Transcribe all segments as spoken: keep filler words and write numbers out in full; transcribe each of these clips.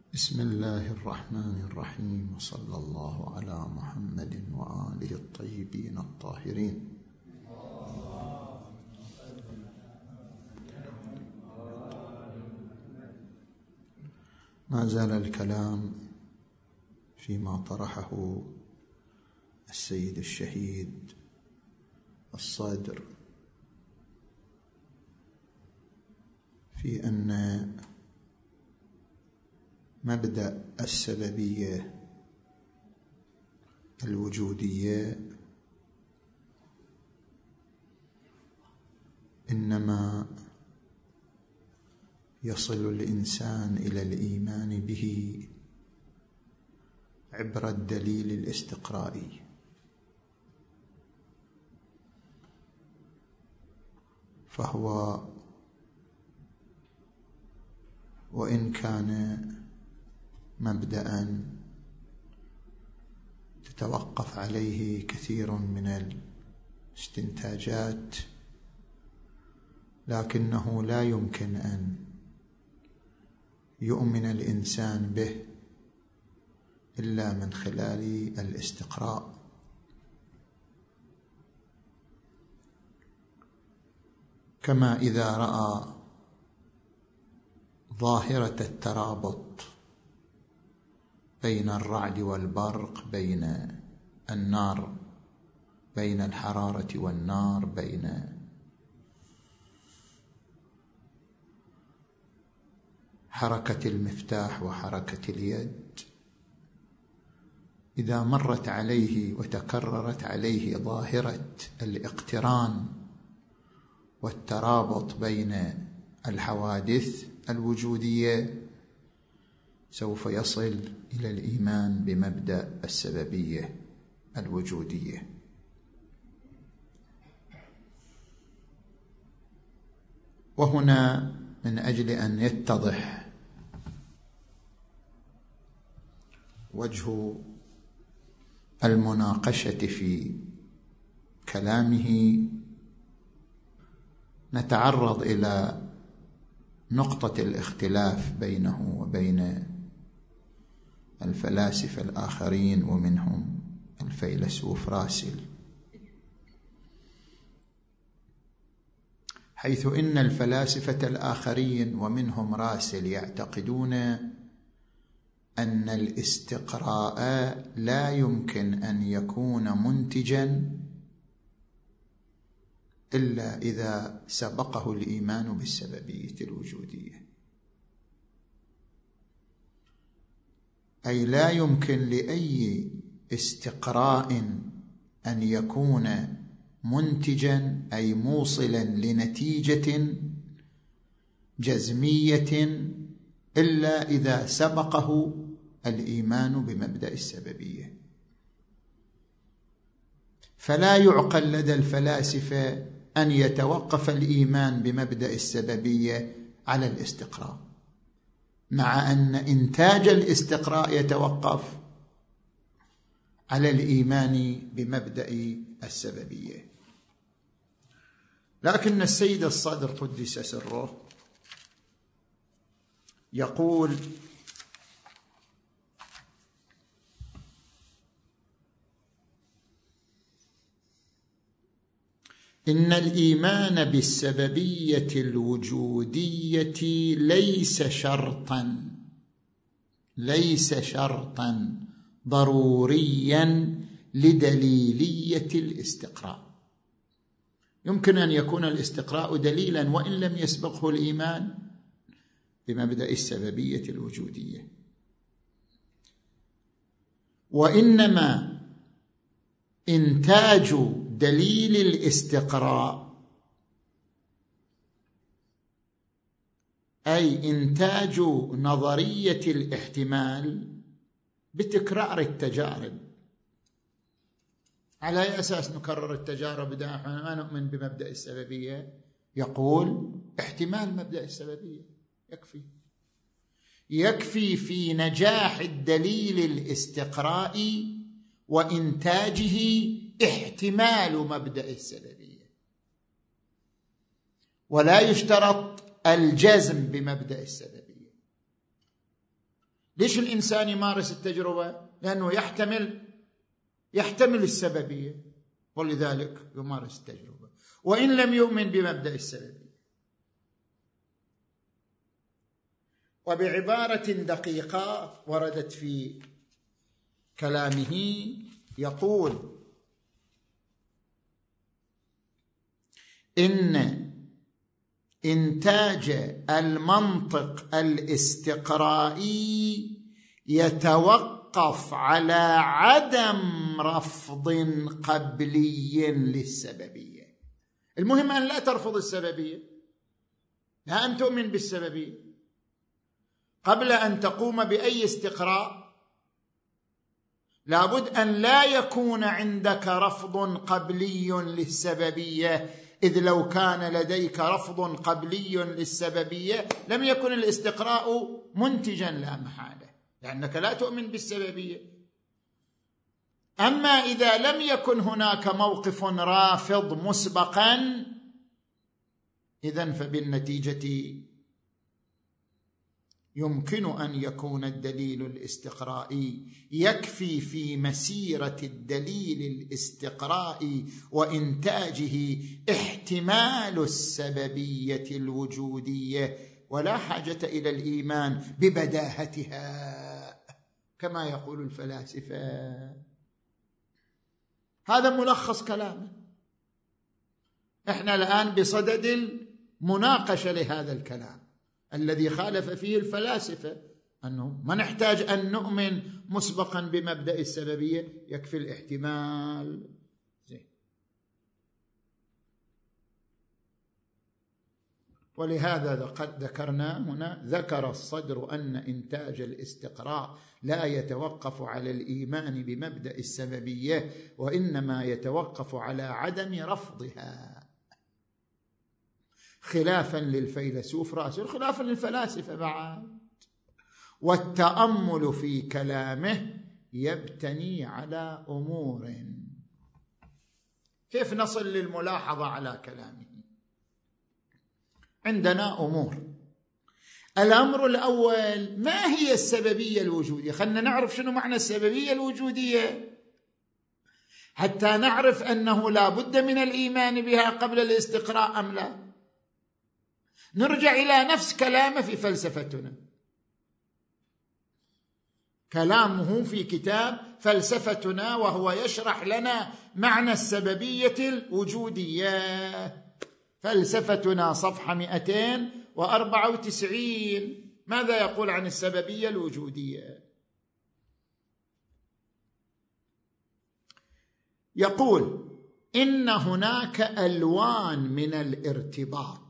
بسم الله الرحمن الرحيم، وصلى الله على محمد وآله الطيبين الطاهرين. ما زال الكلام فيما طرحه السيد الشهيد الصادر في أن مبدأ السببية الوجودية إنما يصل الإنسان إلى الإيمان به عبر الدليل الاستقرائي، فهو وإن كان مبدأ تتوقف عليه كثير من الاستنتاجات، لكنه لا يمكن أن يؤمن الإنسان به إلا من خلال الاستقراء. كما إذا رأى ظاهرة الترابط بين الرعد والبرق، بين النار، بين الحرارة والنار، بين حركة المفتاح وحركة اليد، إذا مرت عليه وتكررت عليه ظاهرة الاقتران والترابط بين الحوادث الوجودية، سوف يصل إلى الإيمان بمبدأ السببية الوجودية. وهنا من أجل أن يتضح وجه المناقشة في كلامه، نتعرض إلى نقطة الاختلاف بينه وبين الفلاسفة الآخرين، ومنهم الفيلسوف راسل، حيث إن الفلاسفة الآخرين ومنهم راسل يعتقدون أن الاستقراء لا يمكن أن يكون منتجا إلا إذا سبقه الإيمان بالسببية الوجودية، أي لا يمكن لأي استقراء أن يكون منتجا، أي موصلا لنتيجة جزمية، إلا إذا سبقه الإيمان بمبدأ السببية. فلا يعقل لدى الفلاسفة أن يتوقف الإيمان بمبدأ السببية على الاستقراء، مع أن إنتاج الاستقراء يتوقف على الإيمان بمبدأ السببية. لكن السيد الصدر قدس سره يقول: إن الإيمان بالسببية الوجودية ليس شرطا ليس شرطا ضروريا لدليلية الاستقراء. يمكن أن يكون الاستقراء دليلا وإن لم يسبقه الإيمان بمبدأ السببية الوجودية، وإنما إنتاج دليل الاستقراء، أي إنتاج نظرية الاحتمال، بتكرار التجارب. على أي أساس نكرر التجارب إذا نحن ما نؤمن بمبدأ السببية؟ يقول: احتمال مبدأ السببية يكفي يكفي في نجاح الدليل الاستقرائي وإنتاجه احتمال مبدأ السببية، ولا يشترط الجزم بمبدأ السببية. ليش الإنسان يمارس التجربة؟ لأنه يحتمل يحتمل السببية، ولذلك يمارس التجربة وإن لم يؤمن بمبدأ السببية. وبعبارة دقيقة وردت في كلامه يقول: إن إنتاج المنطق الاستقرائي يتوقف على عدم رفض قبلي للسببية. المهم أن لا ترفض السببية، لا أن تؤمن بالسببية. قبل أن تقوم بأي استقراء لابد أن لا يكون عندك رفض قبلي للسببية، إذ لو كان لديك رفض قبلي للسببية لم يكن الاستقراء منتجا لا محالة، لأنك لا تؤمن بالسببية. أما إذا لم يكن هناك موقف رافض مسبقا، إذن فبالنتيجة يمكن أن يكون الدليل الاستقرائي يكفي في مسيرة الدليل الاستقرائي وإنتاجه احتمال السببية الوجودية، ولا حاجة إلى الإيمان ببداهتها كما يقول الفلاسفة. هذا ملخص كلامه. احنا الآن بصدد المناقشة لهذا الكلام الذي خالف فيه الفلاسفة، أنه ما نحتاج أن نؤمن مسبقا بمبدأ السببية، يكفي الاحتمال. زين. ولهذا ذكرنا هنا، ذكر الصدر أن إنتاج الاستقراء لا يتوقف على الإيمان بمبدأ السببية، وإنما يتوقف على عدم رفضها، خلافا للفيلسوف راسل، خلافا للفلاسفة بعد. والتأمل في كلامه يبتني على أمور. كيف نصل للملاحظة على كلامه؟ عندنا أمور. الأمر الأول: ما هي السببية الوجودية؟ خلنا نعرف شنو معنى السببية الوجودية حتى نعرف أنه لا بد من الإيمان بها قبل الاستقراء أم لا. نرجع إلى نفس كلامه في فلسفتنا، كلامه في كتاب فلسفتنا، وهو يشرح لنا معنى السببية الوجودية. فلسفتنا صفحة مئتين وأربعة وتسعين. ماذا يقول عن السببية الوجودية؟ يقول: إن هناك ألوان من الارتباط،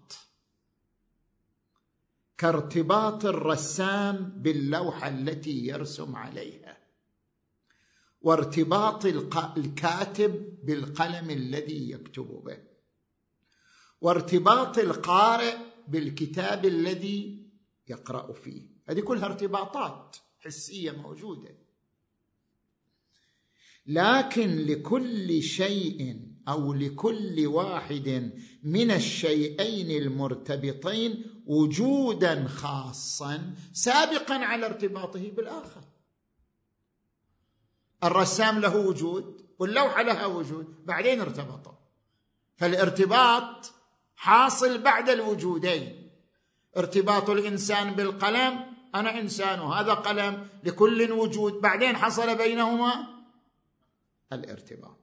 كارتباط الرسام باللوحة التي يرسم عليها، وارتباط الكاتب بالقلم الذي يكتب به، وارتباط القارئ بالكتاب الذي يقرأ فيه. هذه كلها ارتباطات حسية موجودة. لكن لكل شيء أو لكل واحد من الشيئين المرتبطين وجودا خاصا سابقا على ارتباطه بالآخر. الرسام له وجود واللوحة لها وجود، بعدين ارتبطوا، فالارتباط حاصل بعد الوجودين. ارتباط الإنسان بالقلم، أنا إنسان وهذا قلم، لكل وجود، بعدين حصل بينهما الارتباط.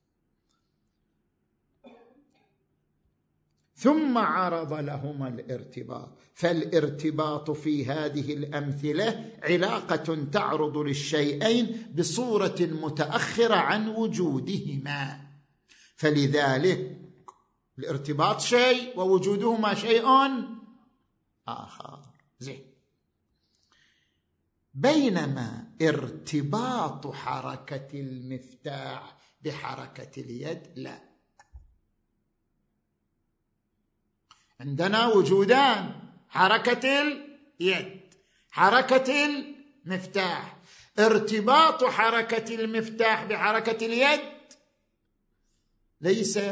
ثم عرض لهما الارتباط، فالارتباط في هذه الأمثلة علاقة تعرض للشيئين بصورة متأخرة عن وجودهما، فلذلك الارتباط شيء ووجودهما شيء آخر. زين. بينما ارتباط حركة المفتاح بحركة اليد لا. عندنا وجودان: حركة اليد، حركة المفتاح. ارتباط حركة المفتاح بحركة اليد ليس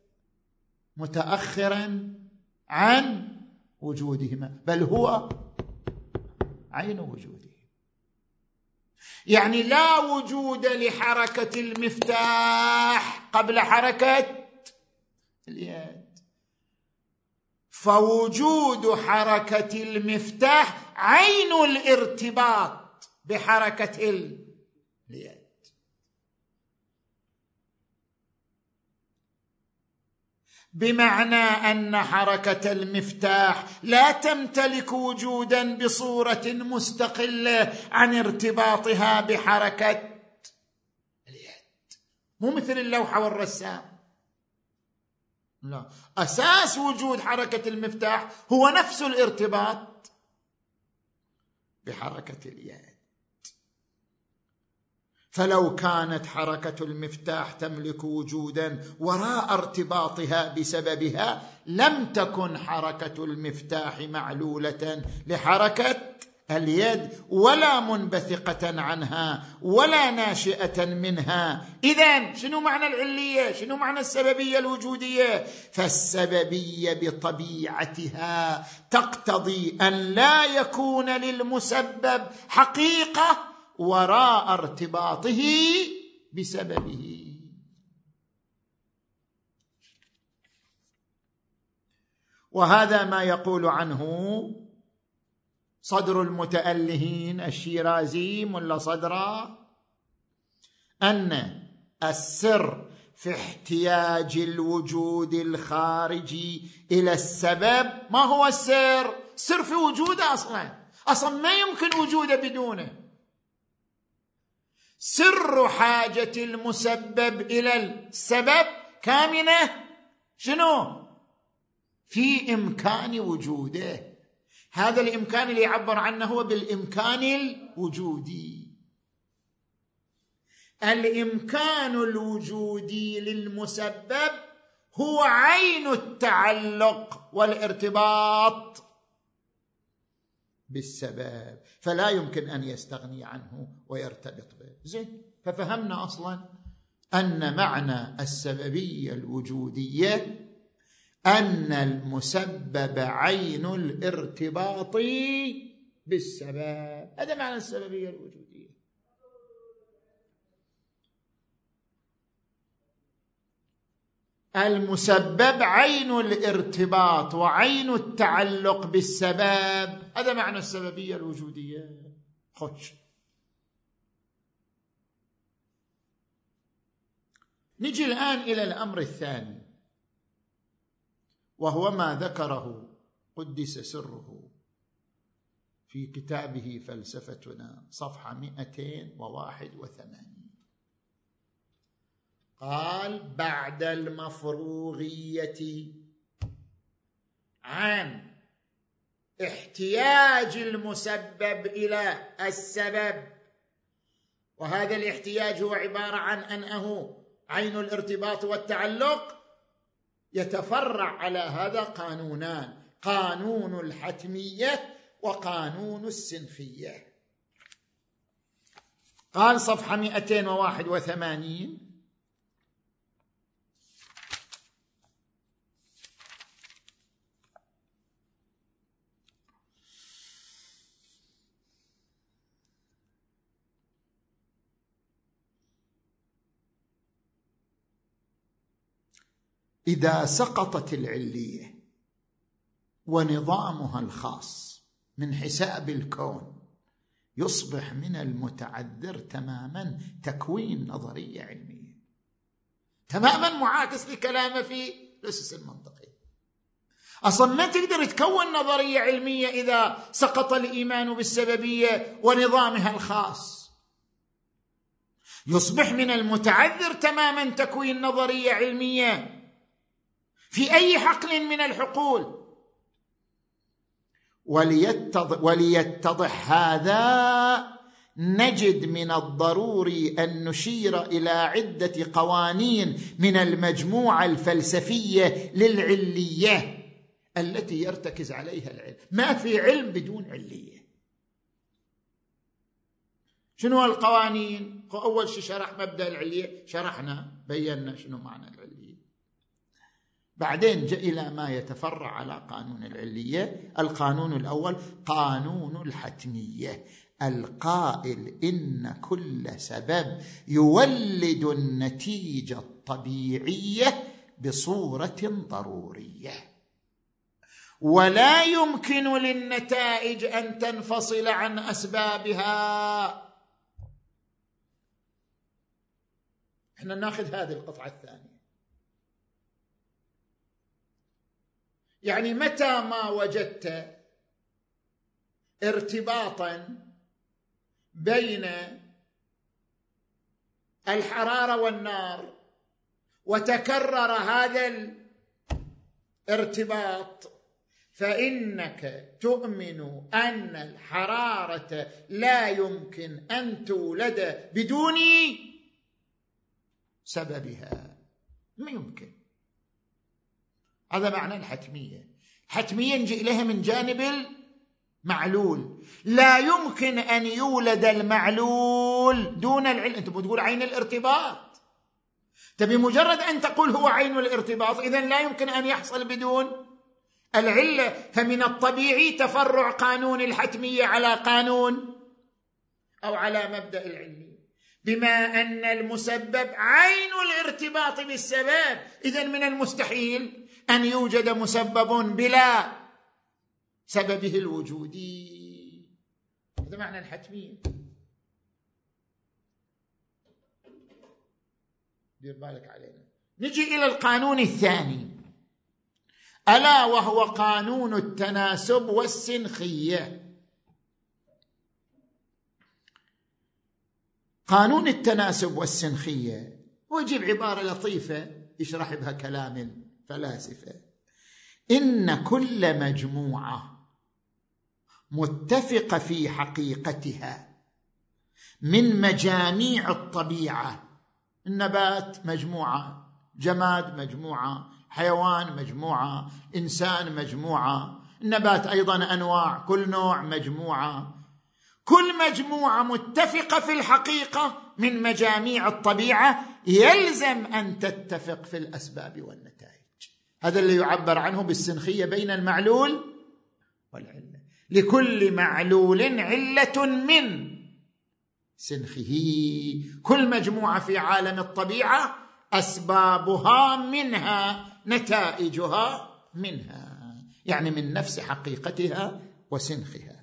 متأخرا عن وجودهما، بل هو عين وجوده. يعني لا وجود لحركة المفتاح قبل حركة اليد، فوجود حركة المفتاح عين الارتباط بحركة اليد. بمعنى أن حركة المفتاح لا تمتلك وجودا بصورة مستقلة عن ارتباطها بحركة اليد، مو مثل اللوحة والرسام. لا، أساس وجود حركة المفتاح هو نفس الارتباط بحركة اليد. فلو كانت حركة المفتاح تملك وجودا وراء ارتباطها بسببها لم تكن حركة المفتاح معلولة لحركة اليد ولا منبثقة عنها ولا ناشئة منها. إذن شنو معنى العلية؟ شنو معنى السببية الوجودية؟ فالسببية بطبيعتها تقتضي أن لا يكون للمسبب حقيقة وراء ارتباطه بسببه. وهذا ما يقول عنه صدر المتألهين الشيرازي ملا صدرا، أن السر في احتياج الوجود الخارجي إلى السبب. ما هو السر؟ سر في وجوده أصلا أصلا ما يمكن وجوده بدونه. سر حاجة المسبب إلى السبب كامنة شنو؟ في إمكان وجوده. هذا الإمكان اللي يعبر عنه هو بالإمكان الوجودي. الإمكان الوجودي للمسبب هو عين التعلق والارتباط بالسبب، فلا يمكن أن يستغني عنه ويرتبط به. زين، ففهمنا أصلا أن معنى السببية الوجودية أن المسبب عين الارتباط بالسبب. هذا معنى السببية الوجودية. المسبب عين الارتباط وعين التعلق بالسبب، هذا معنى السببية الوجودية. خش نجي الآن إلى الأمر الثاني، وهو ما ذكره قدس سره في كتابه فلسفتنا صفحة مئتين وواحد وثمانين. قال: بعد المفروغية عن احتياج المسبب إلى السبب، وهذا الاحتياج هو عبارة عن أنه عين الارتباط والتعلق، يتفرع على هذا قانونان: قانون الحتمية وقانون السنخية. قال صفحة مئتين وواحد وثمانين: إذا سقطت العلية ونظامها الخاص من حساب الكون، يصبح من المتعذر تماما تكوين نظرية علمية، تماما معاكس لكلامه في الأسس المنطقية. أصلا ما تقدر تكون نظرية علمية إذا سقط الإيمان بالسببية ونظامها الخاص. يصبح من المتعذر تماما تكوين نظرية علمية في أي حقل من الحقول. وليتضح, وليتضح هذا، نجد من الضروري أن نشير إلى عدة قوانين من المجموعة الفلسفية للعلية التي يرتكز عليها العلم. ما في علم بدون علية. شنو القوانين؟ أول شيء شرح مبدأ العلية، شرحنا بينا شنو معنى العلية. بعدين جاء إلى ما يتفرع على قانون العلية. القانون الأول قانون الحتمية، القائل إن كل سبب يولد النتيجة الطبيعية بصورة ضرورية، ولا يمكن للنتائج أن تنفصل عن أسبابها. احنا ناخذ هذه القطعة الثانية، يعني متى ما وجدت ارتباطا بين الحرارة والنار وتكرر هذا الارتباط، فإنك تؤمن أن الحرارة لا يمكن أن تولد بدون سببها، ما يمكن. هذا معنى الحتمية. حتمية نجي إليها من جانب المعلول، لا يمكن أن يولد المعلول دون العلم. أنت بتقول عين الارتباط، تبي مجرد أن تقول هو عين الارتباط، إذن لا يمكن أن يحصل بدون العلة. فمن الطبيعي تفرع قانون الحتمية على قانون أو على مبدأ العلة، بما أن المسبب عين الارتباط بالسبب، إذن من المستحيل أن يوجد مسبب بلا سببه الوجودي. هذا معنى الحتمية. دير بالك علينا. نجي إلى القانون الثاني، ألا وهو قانون التناسب والسنخية. قانون التناسب والسنخية ويجيب عبارة لطيفة يشرح بها كلام الفلاسفة: إن كل مجموعة متفقة في حقيقتها من مجاميع الطبيعة، النبات مجموعة، جماد مجموعة، حيوان مجموعة، إنسان مجموعة، النبات أيضا أنواع، كل نوع مجموعة، كل مجموعة متفقة في الحقيقة من مجاميع الطبيعة يلزم أن تتفق في الأسباب والنتائج. هذا اللي يعبر عنه بالسنخية بين المعلول والعلة. لكل معلول علة من سنخه. كل مجموعة في عالم الطبيعة أسبابها منها، نتائجها منها، يعني من نفس حقيقتها وسنخها.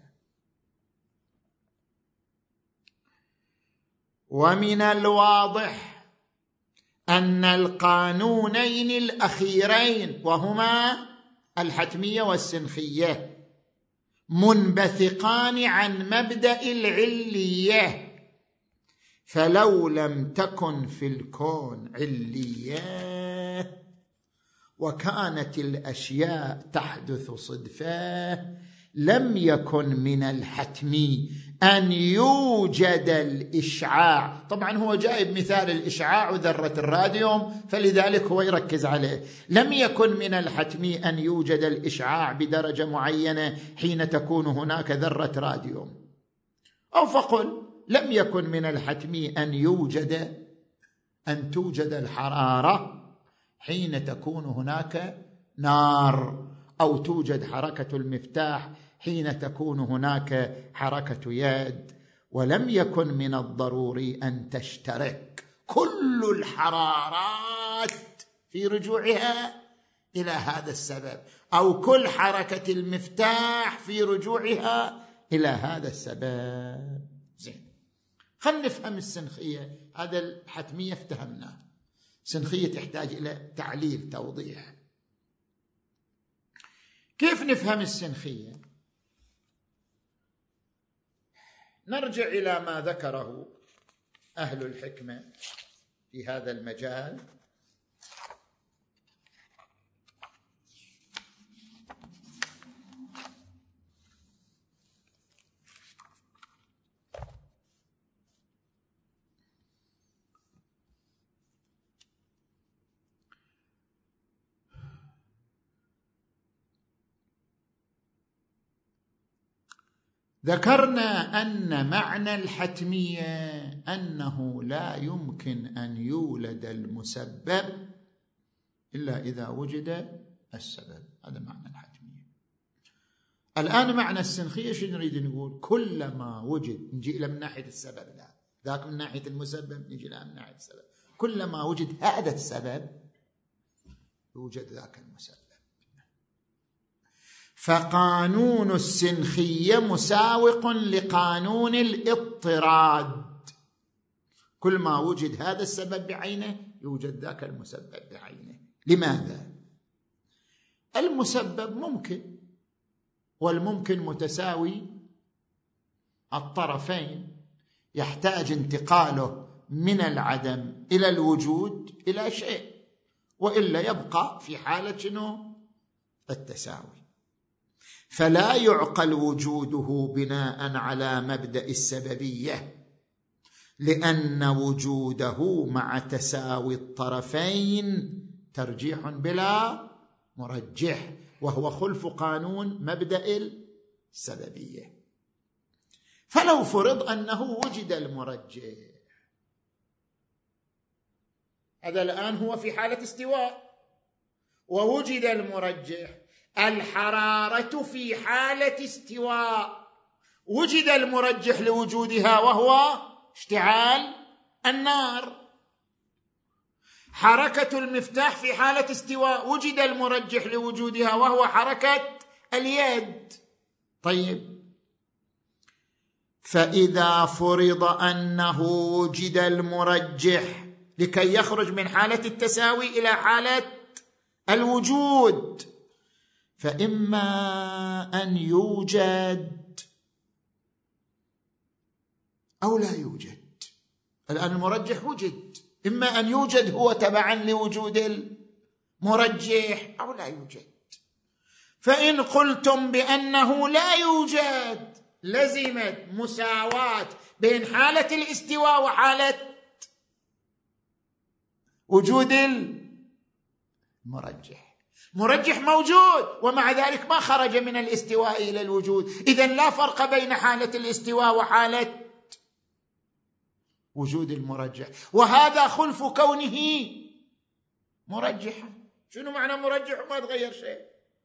ومن الواضح أن القانونين الأخيرين وهما الحتمية والسنخية منبثقان عن مبدأ العلية، فلو لم تكن في الكون علية وكانت الأشياء تحدث صدفة لم يكن من الحتمي أن يوجد الإشعاع. طبعا هو جايب مثال الإشعاع وذرة الراديوم، فلذلك هو يركز عليه. لم يكن من الحتمي أن يوجد الإشعاع بدرجة معينة حين تكون هناك ذرة راديوم، أو فقل لم يكن من الحتمي أن يوجد أن توجد الحرارة حين تكون هناك نار، أو توجد حركة المفتاح حين تكون هناك حركة يد. ولم يكن من الضروري أن تشترك كل الحرارات في رجوعها إلى هذا السبب، أو كل حركة المفتاح في رجوعها إلى هذا السبب. زين، خلنا نفهم السنخية. هذا الحتمية افتهمناه، السنخية تحتاج إلى تعليل توضيح. كيف نفهم السنخية؟ نرجع إلى ما ذكره أهل الحكمة في هذا المجال. ذكرنا أن معنى الحتمية أنه لا يمكن أن يولد المسبب إلا إذا وجد السبب. هذا معنى الحتمية. الآن معنى السنخية شو نريد نقول؟ كلما وجد، نجي إلى من ناحية السبب، لا ذاك من ناحية المسبب، نجي إلى من ناحية السبب. كلما وجد هذا السبب يوجد ذاك المسبب. فقانون السنخية مساوق لقانون الاضطراد، كل ما وجد هذا السبب بعينه يوجد ذاك المسبب بعينه. لماذا؟ المسبب ممكن، والممكن متساوي الطرفين، يحتاج انتقاله من العدم إلى الوجود إلى شيء، وإلا يبقى في حالة شنو؟ التساوي. فلا يعقل وجوده بناء على مبدأ السببية، لأن وجوده مع تساوي الطرفين ترجيح بلا مرجح، وهو خلف قانون مبدأ السببية. فلو فرض أنه وجد المرجح، هذا الآن هو في حالة استواء، ووجد المرجح، الحرارة في حالة استواء، وجد المرجح لوجودها وهو اشتعال النار. حركة المفتاح في حالة استواء، وجد المرجح لوجودها وهو حركة اليد. طيب، فإذا فرض أنه وجد المرجح لكي يخرج من حالة التساوي إلى حالة الوجود، فإما أن يوجد أو لا يوجد. الآن المرجح وجد، إما أن يوجد هو تبعا لوجود المرجح أو لا يوجد. فإن قلتم بأنه لا يوجد، لزمت مساواة بين حالة الاستواء وحالة وجود المرجح. مرجح موجود ومع ذلك ما خرج من الاستواء إلى الوجود، إذن لا فرق بين حالة الاستواء وحالة وجود المرجح، وهذا خلف كونه مرجحا. شنو معنى مرجح وما تغير شيء؟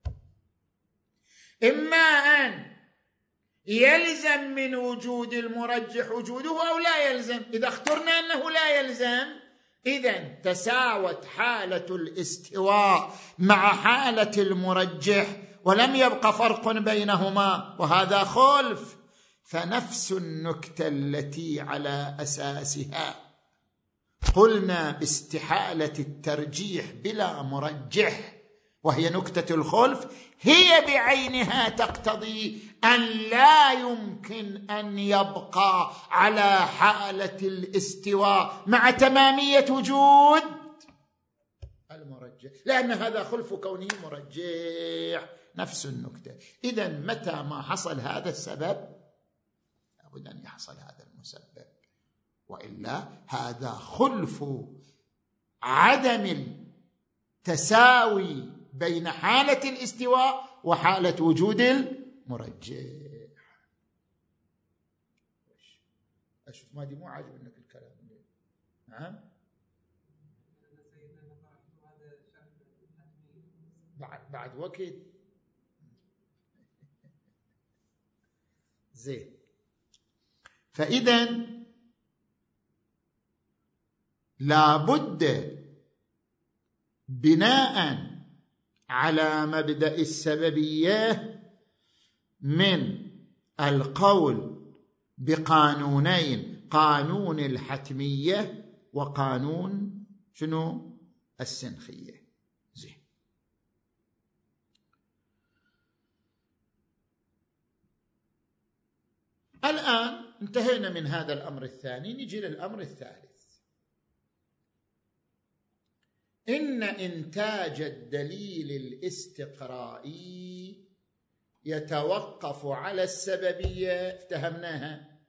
إما أن يلزم من وجود المرجح وجوده أو لا يلزم. إذا اخترنا أنه لا يلزم، إذن تساوت حالة الاستواء مع حالة المرجح ولم يبق فرق بينهما، وهذا خلف. فنفس النكتة التي على أساسها قلنا باستحالة الترجيح بلا مرجح، وهي نكتة الخلف، هي بعينها تقتضي أن لا يمكن أن يبقى على حالة الاستواء مع تمامية وجود المرجح، لأن هذا خلف كونه مرجح. نفس النكتة. إذن متى ما حصل هذا السبب لابد أن يحصل هذا المسبب، وإلا هذا خلف عدم التساوي بين حالة الاستواء وحالة وجود المرجح. أشوف ما دي مو عاجبنك الكلام. نعم، بعد بعد وقت زين. فإذن لابد بناء على مبدأ السببية من القول بقانونين، قانون الحتمية وقانون شنو؟ السنخية. زين. الآن انتهينا من هذا الأمر الثاني، نجي للأمر الثالث. إن إنتاج الدليل الاستقرائي يتوقف على السببية، افتهمناها،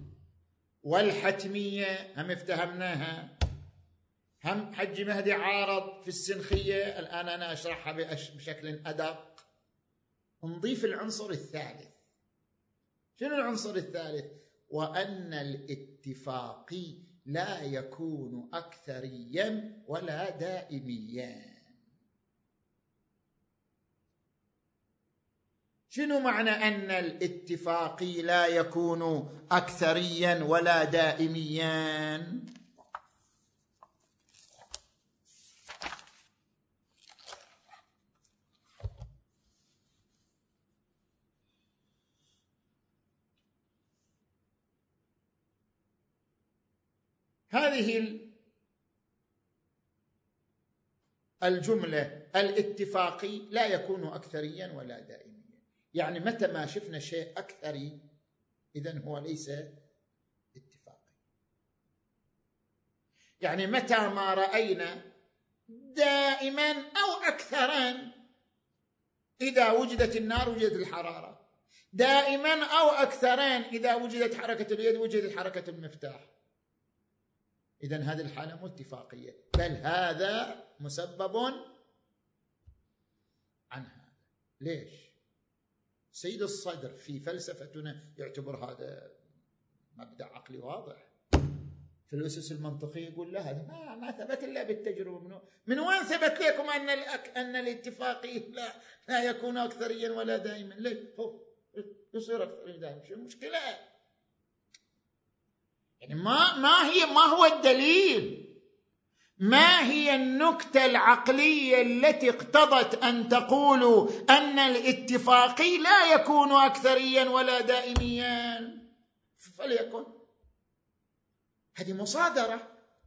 والحتمية هم افتهمناها، هم حج مهدي عارض في السنخية، الآن أنا أشرحها بشكل أدق. نضيف العنصر الثالث. شنو العنصر الثالث؟ وأن الاتفاقي لا يكون أكثريا ولا دائميا. شنو معنى أن الاتفاقي لا يكون أكثريا ولا دائميا؟ هذه الجملة الاتفاقي لا يكون أكثريا ولا دائميا، يعني متى ما شفنا شيء أكثري إذن هو ليس اتفاقي. يعني متى ما رأينا دائما أو أكثرا، إذا وجدت النار وجدت الحرارة، دائما أو أكثرا إذا وجدت حركة اليد وجدت حركة المفتاح، إذن هذه الحالة مو اتفاقية، بل هذا مسبب عن هذا. ليش؟ سيد الصدر في فلسفتنا يعتبر هذا مبدأ عقلي واضح، في الأسس المنطقية يقول لا، هذا ما, ما ثبت إلا بالتجربة. من, من وين ثبت لكم أن أن الاتفاقي لا, لا يكون أكثريا ولا دائما؟ ليش؟ هو يصير أكثريا دائما، شو المشكلة؟ يعني ما ما هي ما هو الدليل؟ ما هي النكتة العقلية التي اقتضت أن تقولوا أن الاتفاقي لا يكون أكثريا ولا دائميا؟ فليكن. هذه مصادرة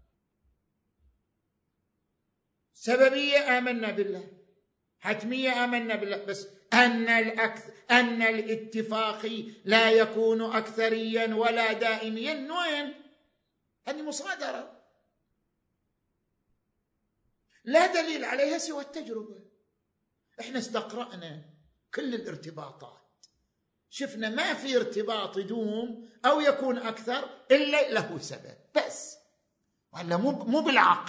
سببية، آمنا بالله، حتمية، آمنا بالله، بس أن الأكثر أن الاتفاقي لا يكون أكثريا ولا دائميا وين؟ هذه مصادرة لا دليل عليها سوى التجربة. احنا استقرأنا كل الارتباطات، شفنا ما في ارتباط يدوم أو يكون أكثر إلا له سبب بس، ولا مو مو بالعقل.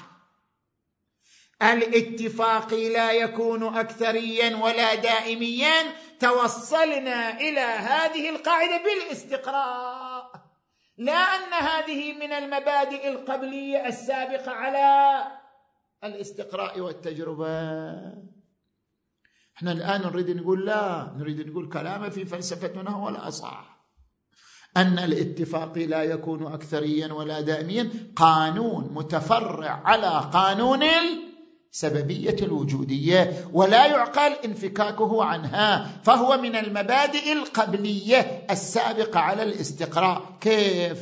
الاتفاقي لا يكون أكثريا ولا دائميا، توصلنا إلى هذه القاعدة بالاستقراء، لا أن هذه من المبادئ القبلية السابقة على الاستقراء والتجربة. احنا الآن نريد نقول لا، نريد نقول كلام في فلسفتنا هو الأصح، أن الاتفاقي لا يكون أكثريا ولا دائميا قانون متفرع على قانون السببية الوجودية، ولا يعقل انفكاكه عنها، فهو من المبادئ القبلية السابقة على الاستقراء. كيف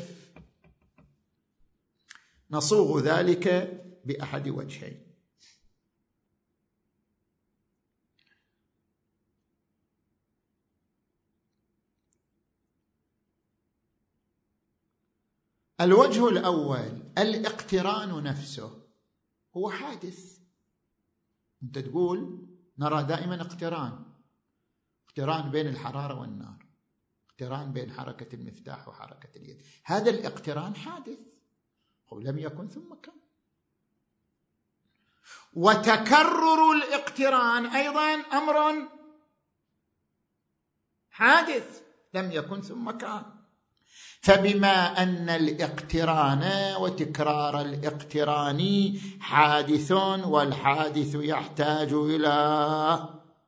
نصوغ ذلك؟ بأحد وجهين. الوجه الأول، الاقتران نفسه هو حادث. أنت تقول نرى دائما اقتران، اقتران بين الحرارة والنار، اقتران بين حركة المفتاح وحركة اليد، هذا الاقتران حادث، هو لم يكن ثم كان. وتكرر الاقتران أيضا أمر حادث، لم يكن ثم كان. فبما أن الاقتران وتكرار الاقتران حادث، والحادث يحتاج إلى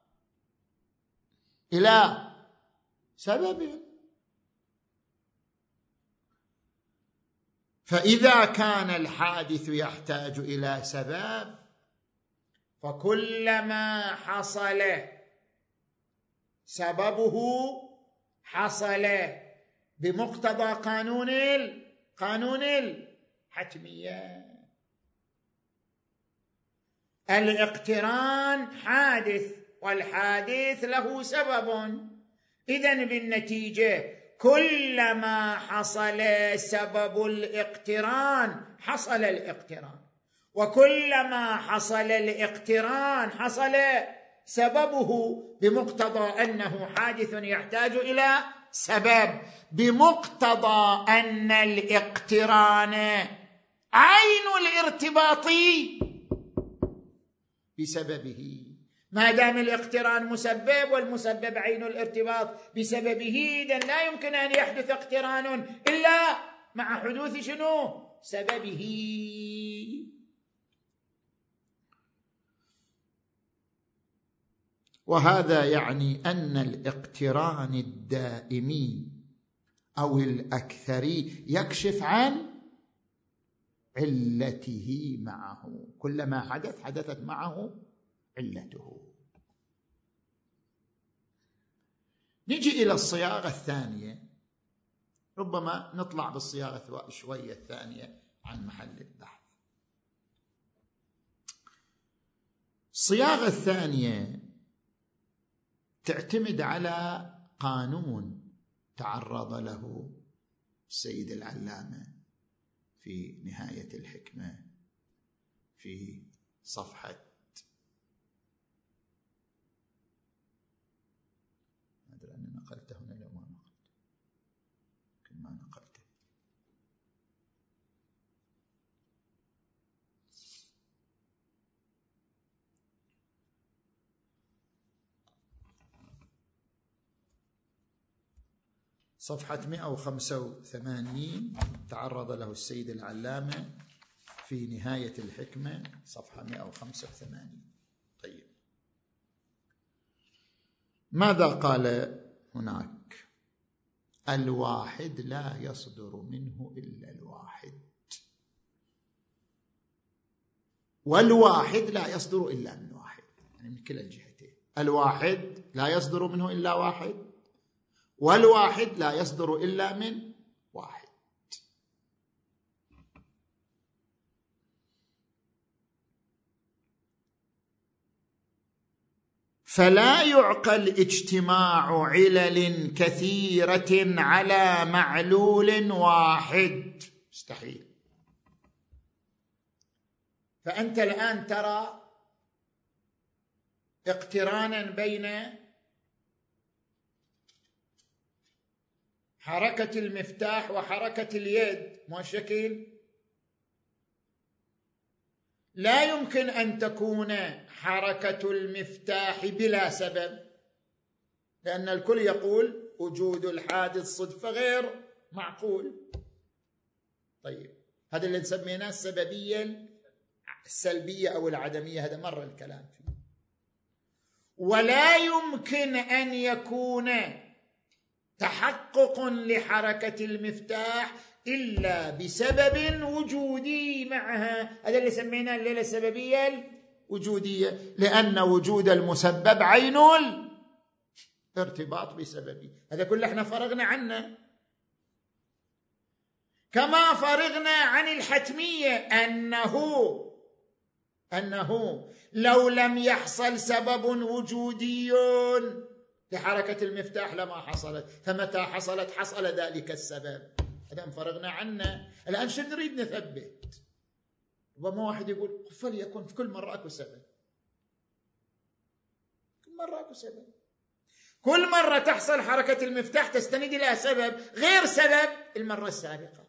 إلى سبب، فإذا كان الحادث يحتاج إلى سبب، فكلما حصل سببه حصل بمقتضى قانون قانون الحتمية. الاقتران حادث، والحادث له سبب، إذن بالنتيجة كلما حصل سبب الاقتران حصل الاقتران، وكلما حصل الاقتران حصل سببه، بمقتضى أنه حادث يحتاج إلى سبب، بمقتضى أن الاقتران عين الارتباط بسببه. ما دام الاقتران مسبب والمسبب عين الارتباط بسببه، إذن لا يمكن أن يحدث اقتران إلا مع حدوث شنو؟ سببه. وهذا يعني أن الاقتران الدائمي أو الأكثري يكشف عن علته معه، كلما حدث حدثت معه علته. نجي إلى الصياغة الثانية، ربما نطلع بالصياغة شوية الثانية عن محل البحث. الصياغة الثانية تعتمد على قانون تعرض له السيد العلامة في نهاية الحكمة في صفحة ما أدري أنا نقلته هنا لو ما نقلته، يمكن ما نقلته. صفحة مئة وخمسة وثمانين تعرض له السيد العلامة في نهاية الحكمة، صفحة مئة وخمسة وثمانين. طيب، ماذا قال هناك؟ الواحد لا يصدر منه إلا الواحد، والواحد لا يصدر إلا من واحد، يعني من كلا الجهتين. الواحد لا يصدر منه إلا واحد، والواحد لا يصدر إلا من واحد. فلا يعقل اجتماع علل كثيرة على معلول واحد، مستحيل. فأنت الآن ترى اقترانا بين حركة المفتاح وحركة اليد، ما شكل؟ لا يمكن أن تكون حركة المفتاح بلا سبب، لأن الكل يقول وجود الحادث صدفة غير معقول. طيب، هذا اللي نسميناه السببية السلبية أو العدمية، هذا مر الكلام فيه. ولا يمكن أن يكون تحقق لحركة المفتاح إلا بسبب وجودي معها، هذا اللي سميناه الليلة السببية الوجودية، لأن وجود المسبب عين الارتباط بسببه. هذا كله احنا فرغنا عنه، كما فرغنا عن الحتمية أنه أنه لو لم يحصل سبب وجودي لحركة المفتاح لما حصلت، فمتى حصلت حصل ذلك السبب. هذا فرغنا عنه. الآن شو نريد نثبت؟ ربما واحد يقول فليكن في كل مرة أكو سبب، كل مرة أكو سبب، كل مرة تحصل حركة المفتاح تستند إلى سبب غير سبب المرة السابقة،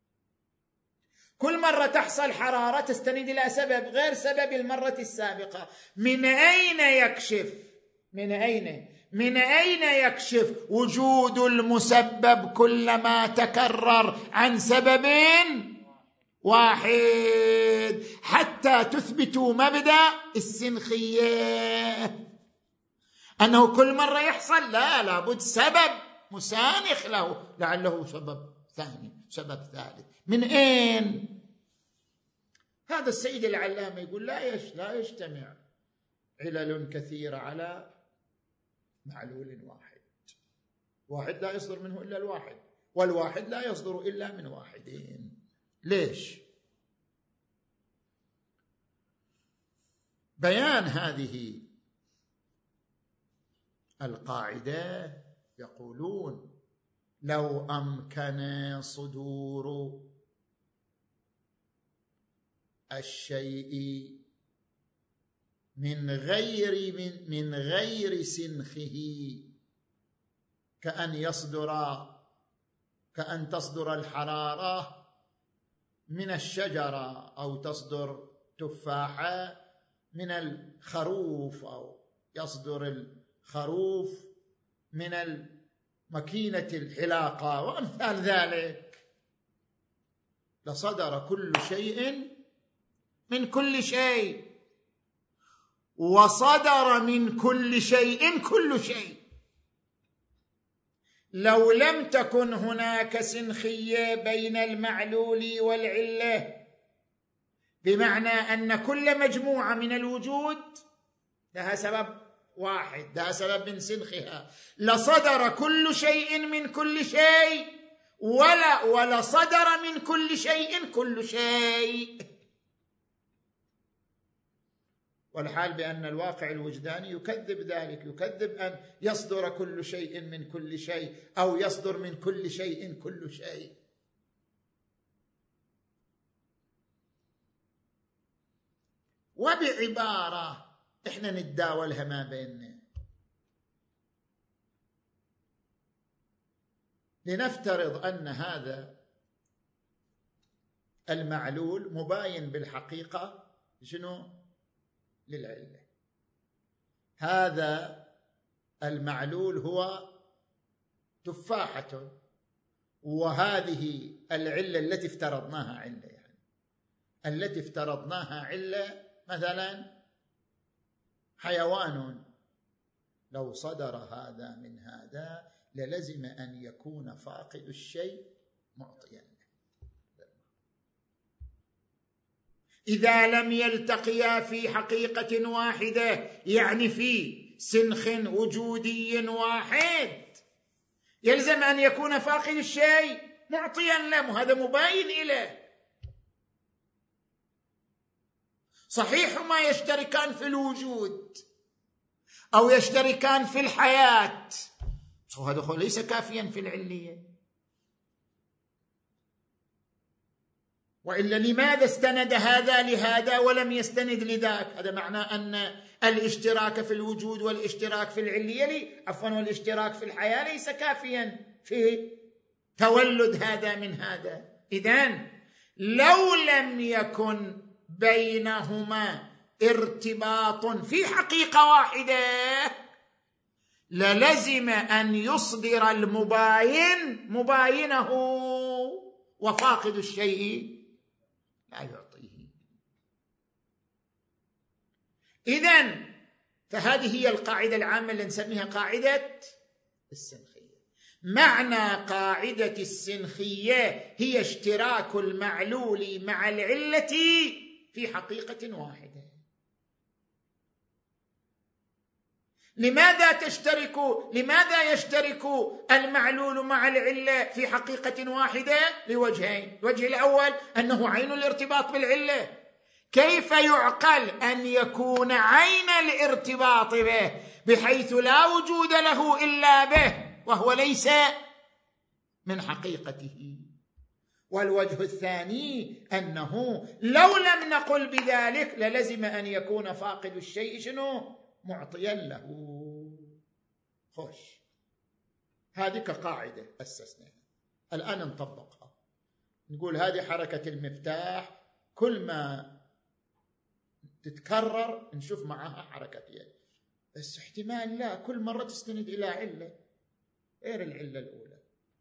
كل مرة تحصل حرارة تستند إلى سبب غير سبب المرة السابقة. من أين يكشف من أين من أين يكشف وجود المسبب كلما تكرر عن سبب واحد حتى تثبتوا مبدأ السنخية أنه كل مرة يحصل؟ لا، لابد سبب مسانخ له، لعله سبب ثاني سبب ثالث. من أين؟ هذا السيد العلامة يقول لا يش لا يجتمع علل كثيرة على معلول واحد، واحد لا يصدر منه إلا الواحد، والواحد لا يصدر إلا من واحدين. ليش؟ بيان هذه القاعدة يقولون لو أمكن صدور الشيء من غير من, من غير سنخه، كأن يصدر كأن تصدر الحرارة من الشجرة، أو تصدر تفاحة من الخروف، أو يصدر الخروف من ماكينة الحلاقة وأمثال ذلك، لصدر كل شيء من كل شيء. وصدر من كل شيء كل شيء. لو لم تكن هناك سنخية بين المعلول والعلة، بمعنى أن كل مجموعة من الوجود لها سبب واحد، لها سبب من سنخها، لصدر كل شيء من كل شيء، ولا ولا صدر من كل شيء كل شيء. والحال بأن الواقع الوجداني يكذب ذلك، يكذب أن يصدر كل شيء من كل شيء أو يصدر من كل شيء كل شيء. وبعبارة إحنا نتداولها ما بيننا، لنفترض أن هذا المعلول مباين بالحقيقة شنو؟ للعلة. هذا المعلول هو تفاحة، وهذه العلة التي افترضناها علة، يعني التي افترضناها علة مثلا حيوان، لو صدر هذا من هذا للزم أن يكون فاقد الشيء معطيا. إذا لم يلتقيا في حقيقة واحدة، يعني في سنخ وجودي واحد، يلزم أن يكون فاقد الشيء معطيا له، وهذا مباين إليه. صحيح ما يشتركان في الوجود أو يشتركان في الحياة، وهذا ليس كافيا في العلية. وإلا لماذا استند هذا لهذا ولم يستند لذاك؟ هذا معناه أن الاشتراك في الوجود والاشتراك في العلية لي عفوا والاشتراك في الحياة ليس كافيا في تولد هذا من هذا. إذن لو لم يكن بينهما ارتباط في حقيقة واحدة للزم أن يصدر المباين مباينه، وفاقد الشيء لا يعطيه. إذن فهذه هي القاعدة العامة اللي نسميها قاعدة السنخية. معنى قاعدة السنخية هي اشتراك المعلول مع العلة في حقيقة واحدة. لماذا تشترك لماذا يشترك المعلول مع العلة في حقيقة واحدة؟ لوجهين. الوجه الأول أنه عين الارتباط بالعلة. كيف يعقل أن يكون عين الارتباط به بحيث لا وجود له إلا به وهو ليس من حقيقته؟ والوجه الثاني أنه لو لم نقل بذلك للزم أن يكون فاقد الشيء شنو؟ معطيا له. خوش، هذه كقاعدة أسسناها، الآن نطبقها. نقول هذه حركة المفتاح، كل ما تتكرر نشوف معها حركة يد، بس احتمال لا كل مرة تستند إلى علة غير العلة الأولى،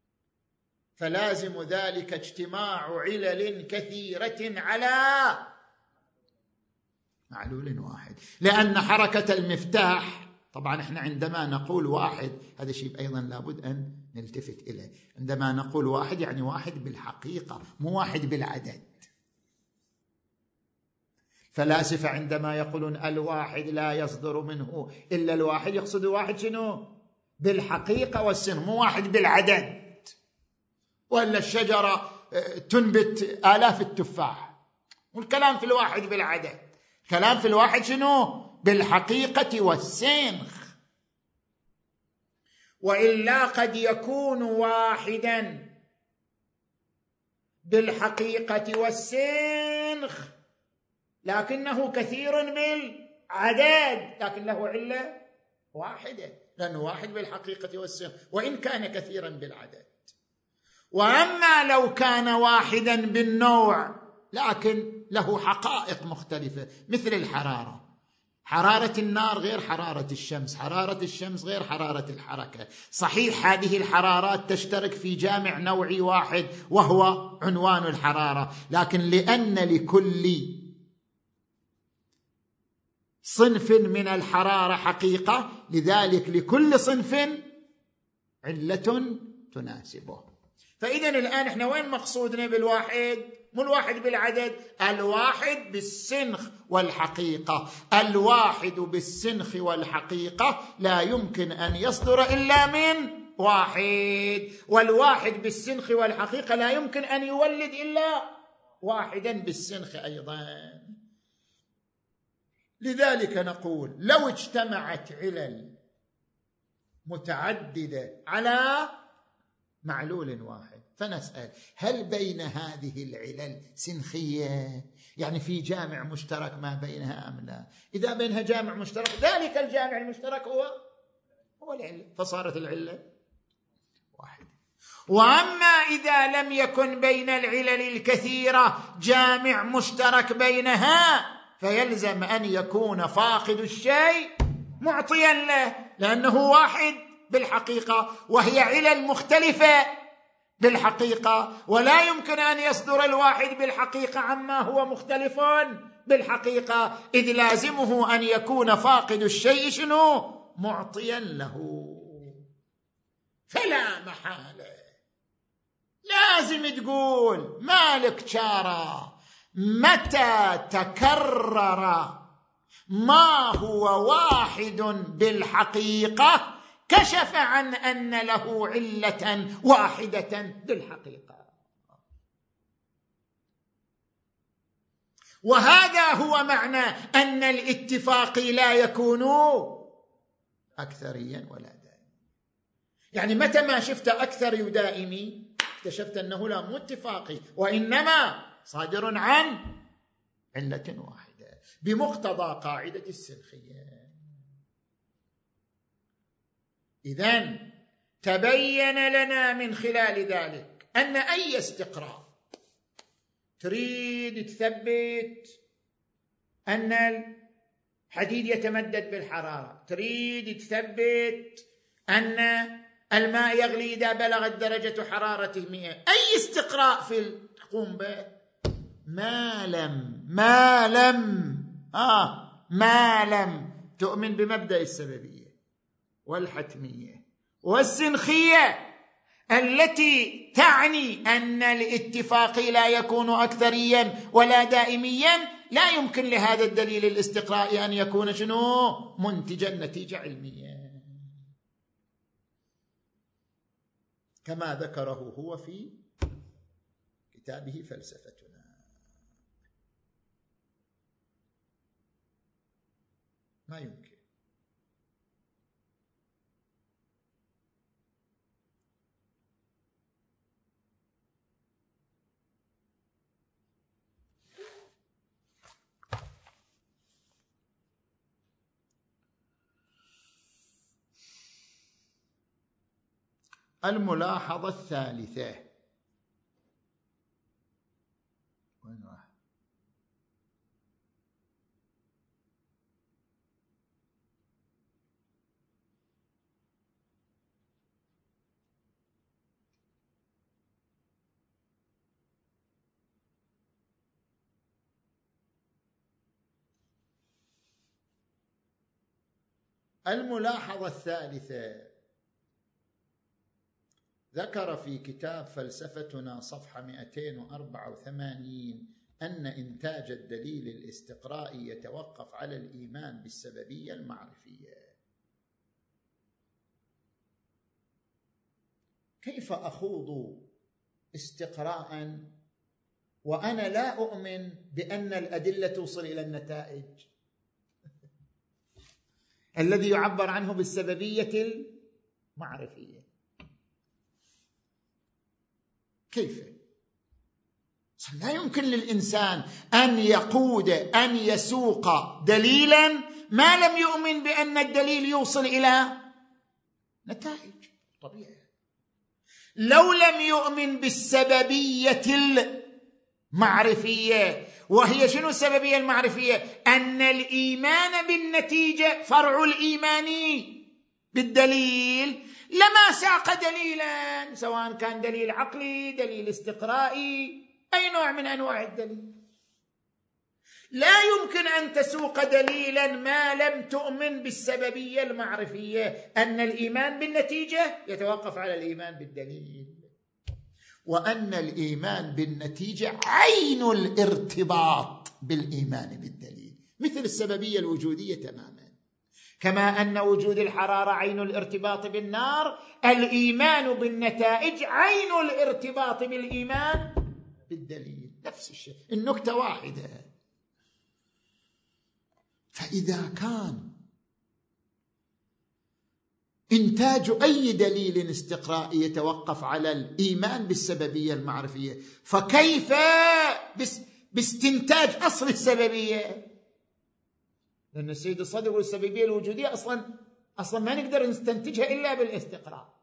فلازم ذلك اجتماع علل كثيرة على معلول واحد. لأن حركة المفتاح طبعا احنا عندما نقول واحد، هذا شيء أيضا لابد أن نلتفت إليه، عندما نقول واحد يعني واحد بالحقيقة مو واحد بالعدد. فلاسفة عندما يقولون الواحد لا يصدر منه إلا الواحد، يقصد واحد شنو؟ بالحقيقة والسن، مو واحد بالعدد. وإلا الشجرة تنبت آلاف التفاح، والكلام في الواحد بالعدد، كلام في الواحد شنو؟ بالحقيقة والسنخ. وإلا قد يكون واحدا بالحقيقة والسنخ لكنه كثير بالعدد، لكن له علة واحدة، لأنه واحد بالحقيقة والسنخ وإن كان كثيرا بالعدد. وأما لو كان واحدا بالنوع لكن له حقائق مختلفة، مثل الحرارة، حرارة النار غير حرارة الشمس، حرارة الشمس غير حرارة الحركة. صحيح هذه الحرارات تشترك في جامع نوعي واحد وهو عنوان الحرارة، لكن لأن لكل صنف من الحرارة حقيقة، لذلك لكل صنف علة تناسبه. فإذا الآن احنا وين مقصودنا بالواحد؟ مو الواحد بالعدد، الواحد بالسنخ والحقيقة. الواحد بالسنخ والحقيقة لا يمكن أن يصدر إلا من واحد، والواحد بالسنخ والحقيقة لا يمكن أن يولد إلا واحدا بالسنخ أيضا. لذلك نقول لو اجتمعت علل متعددة على معلول واحد، فنسأل هل بين هذه العلل سنخية؟ يعني في جامع مشترك ما بينها أم لا؟ إذا بينها جامع مشترك، ذلك الجامع المشترك هو هو العلة، فصارت العلة واحدة. وأما إذا لم يكن بين العلل الكثيرة جامع مشترك بينها، فيلزم أن يكون فاقد الشيء معطيا له، لأنه واحد بالحقيقة وهي علل مختلفة بالحقيقة، ولا يمكن أن يصدر الواحد بالحقيقة عما هو مختلف بالحقيقة، إذ لازمه أن يكون فاقد الشيء شنو؟ معطيا له. فلا محالة لازم تقول مالك شارع متى تكرر ما هو واحد بالحقيقة كشف عن أن له علة واحدة بالحقيقة. وهذا هو معنى أن الاتفاق لا يكون أكثريا ولا دائما. يعني متى ما شفت أكثر يدائمي اكتشفت أنه لا مو اتفاقي، وإنما صادر عن علة واحدة بمقتضى قاعدة السنخية. إذن تبين لنا من خلال ذلك أن أي استقراء تريد تثبت أن الحديد يتمدد بالحرارة، تريد تثبت أن الماء يغلي إذا بلغت درجة حرارة مئة، أي استقراء في تقوم به ما لم ما لم آه ما لم تؤمن بمبدأ السببية والحتمية والسنخية التي تعني أن الاتفاق لا يكون أكثريا ولا دائميا، لا يمكن لهذا الدليل الاستقراء أن يكون شنو؟ منتجا نتيجة علمية، كما ذكره هو في كتابه فلسفتنا. ما يمكن. الملاحظة الثالثة، وين راح؟ الملاحظة الثالثة ذكر في كتاب فلسفتنا صفحة مئتين وأربعة وثمانين أن إنتاج الدليل الاستقرائي يتوقف على الإيمان بالسببية المعرفية. كيف أخوض استقراء وأنا لا أؤمن بأن الأدلة توصل إلى النتائج الذي يعبر عنه بالسببية المعرفية؟ كيف؟ لا يمكن للإنسان أن يقود أن يسوق دليلا ما لم يؤمن بأن الدليل يوصل إلى نتائج طبيعية. لو لم يؤمن بالسببية المعرفية، وهي شنو السببية المعرفية؟ أن الإيمان بالنتيجة فرع الإيمان بالدليل، لما ساق دليلا سواء كان دليل عقلي دليل استقرائي أي نوع من أنواع الدليل. لا يمكن أن تسوق دليلا ما لم تؤمن بالسببية المعرفية، أن الإيمان بالنتيجة يتوقف على الإيمان بالدليل، وأن الإيمان بالنتيجة عين الارتباط بالإيمان بالدليل، مثل السببية الوجودية تماما. كما أن وجود الحرارة عين الارتباط بالنار، الإيمان بالنتائج عين الارتباط بالإيمان بالدليل، نفس الشيء، النكتة واحدة. فإذا كان إنتاج أي دليل استقرائي يتوقف على الإيمان بالسببية المعرفية، فكيف باستنتاج أصل السببية؟ لأن السيد الصدر والسببية الوجودية أصلا أصلا ما نقدر نستنتجها إلا بالاستقراء.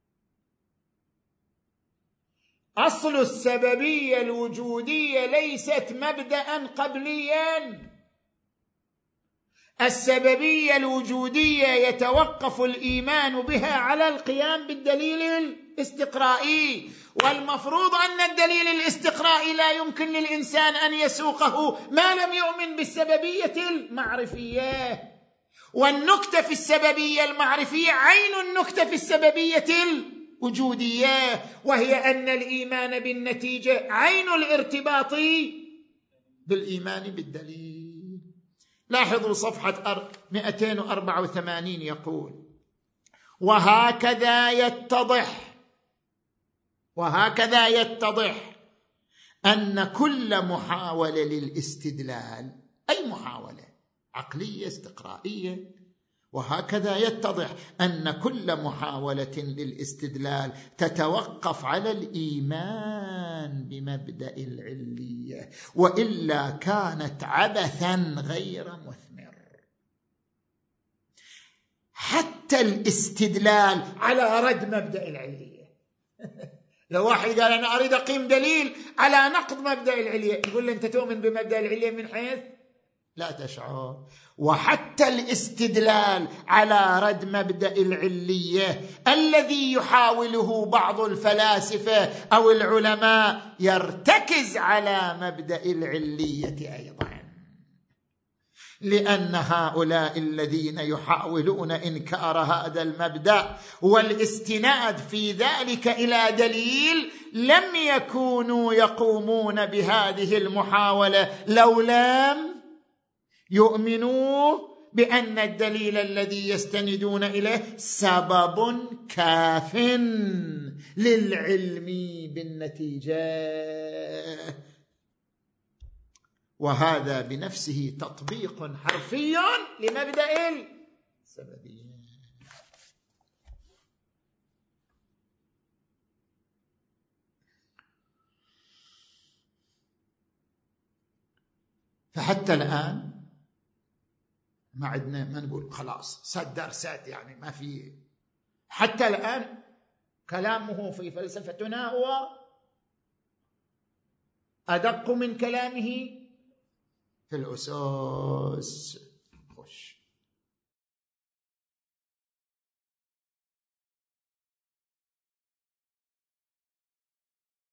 أصل السببية الوجودية ليست مبدأ قبليا، السببية الوجودية يتوقف الإيمان بها على القيام بالدليل الاستقرائي، والمفروض أن الدليل الاستقرائي لا يمكن للإنسان أن يسوقه ما لم يؤمن بالسببية المعرفية. والنكتة في السببية المعرفية عين النكتة في السببية الوجودية، وهي أن الإيمان بالنتيجة عين الارتباط بالإيمان بالدليل. لاحظوا صفحة مئتين وأربعة وثمانين يقول: وهكذا يتضح وهكذا يتضح أن كل محاولة للاستدلال، أي محاولة عقلية استقرائية، وهكذا يتضح أن كل محاولة للاستدلال تتوقف على الإيمان بمبدأ العلية، وإلا كانت عبثا غير مثمر. حتى الاستدلال على رد مبدأ العلية لو واحد قال أنا أريد أقيم دليل على نقض مبدأ العلية، يقول له أنت تؤمن بمبدأ العلية من حيث لا تشعر. وحتى الاستدلال على رد مبدأ العلية الذي يحاوله بعض الفلاسفة أو العلماء يرتكز على مبدأ العلية أيضا، لأن هؤلاء الذين يحاولون إنكار هذا المبدأ والاستناد في ذلك إلى دليل لم يكونوا يقومون بهذه المحاولة لو لم يؤمنوا بأن الدليل الذي يستندون إليه سبب كاف للعلم بالنتيجة. وهذا بنفسه تطبيق حرفي لمبدأ السببية. فحتى الآن ما عندنا ما نقول خلاص صدر سات، يعني ما في. حتى الآن كلامه في فلسفتنا هو أدق من كلامه في الأسس.